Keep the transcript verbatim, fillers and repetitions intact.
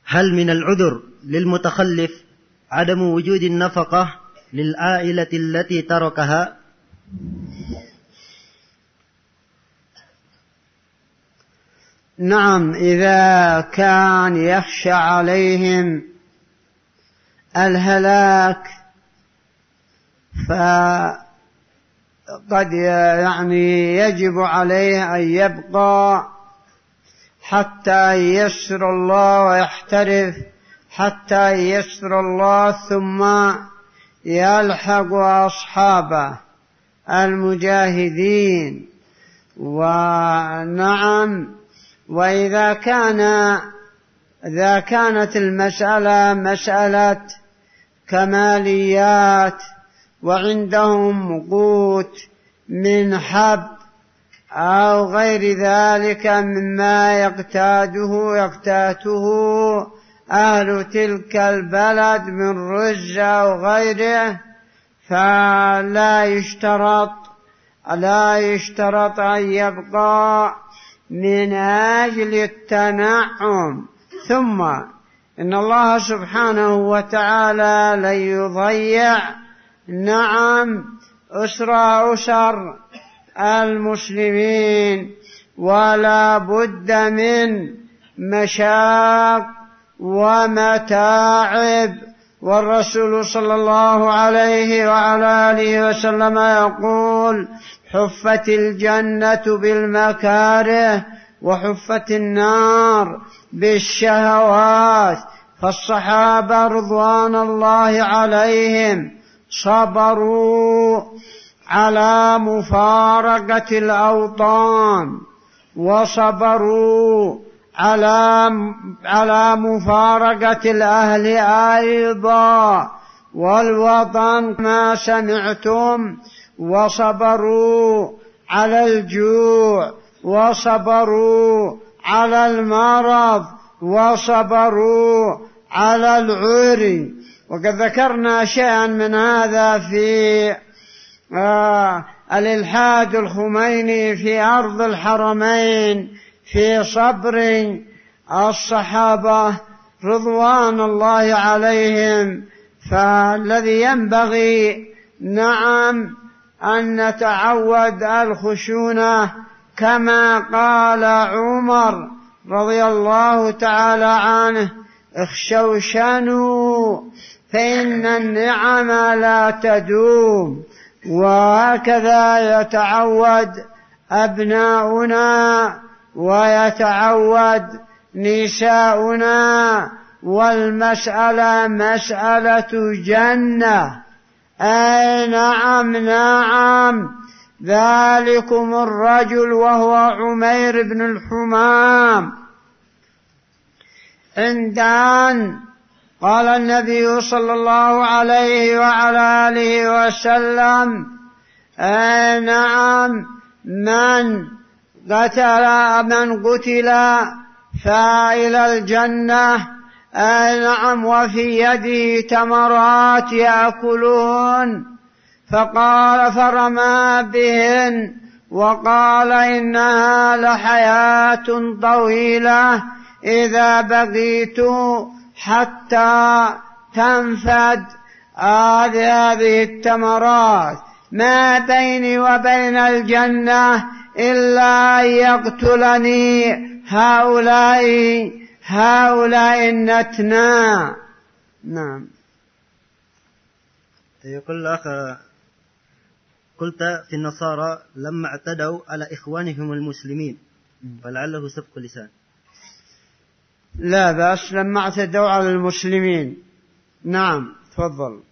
هل من العذر للمتخلف عدم وجود النفقة للعائلة التي تركها؟ نعم، إذا كان يخشى عليهم الهلاك فقد يعني يجب عليه أن يبقى حتى ييسر الله ويحترف حتى ييسر الله، ثم يلحق أصحابه المجاهدين. ونعم، وإذا كان إذا كانت المسألة مسألة كماليات وعندهم قوت من حب أو غير ذلك مما يقتاته يقتاته أهل تلك البلد من رز أو غيره، فلا يشترط لا يشترط أن يبقى من أجل التنعم. ثم إن الله سبحانه وتعالى لن يضيع نعم أسر أسر المسلمين، ولا بد من مشاق ومتاعب. والرسول صلى الله عليه وعلى آله وسلم يقول: حفت الجنة بالمكاره وحفت النار بالشهوات. فالصحابة رضوان الله عليهم صبروا على مفارقة الأوطان، وصبروا على على مفارقة الأهل أيضا والوطن ما سمعتم، وصبروا على الجوع، وصبروا على المرض، وصبروا على العري. وقد ذكرنا شيئا من هذا في آه الإلحاد الخميني في أرض الحرمين في صبر الصحابة رضوان الله عليهم. فالذي ينبغي نعم أن نتعود الخشونة كما قال عمر رضي الله تعالى عنه: اخشوشنوا فإن النعم لا تدوم. وهكذا يتعود أبناؤنا ويتعود نساؤنا، والمسألة مسألة جنة. أي نعم نعم، ذلكم الرجل وهو عمير بن الحمام، عند أن قال النبي صلى الله عليه وعلى آله وسلم: أي نعم، من قتل من قتل فإلى الجنة. أي نعم، وفي يده تمرات يأكلون. فقال فرمى بهن وقال: إنها لحياة طويلة إذا بقيت حتى تنفد هذه التمرات، ما بيني وبين الجنة إلا يقتلني هؤلاء هؤلاء النتنا. نعم. يقول الأخ: قلت في النصارى لما اعتدوا على إخوانهم المسلمين، فلعله سبق لسان. لا بأس، لما اعتدوا على المسلمين. نعم، تفضل.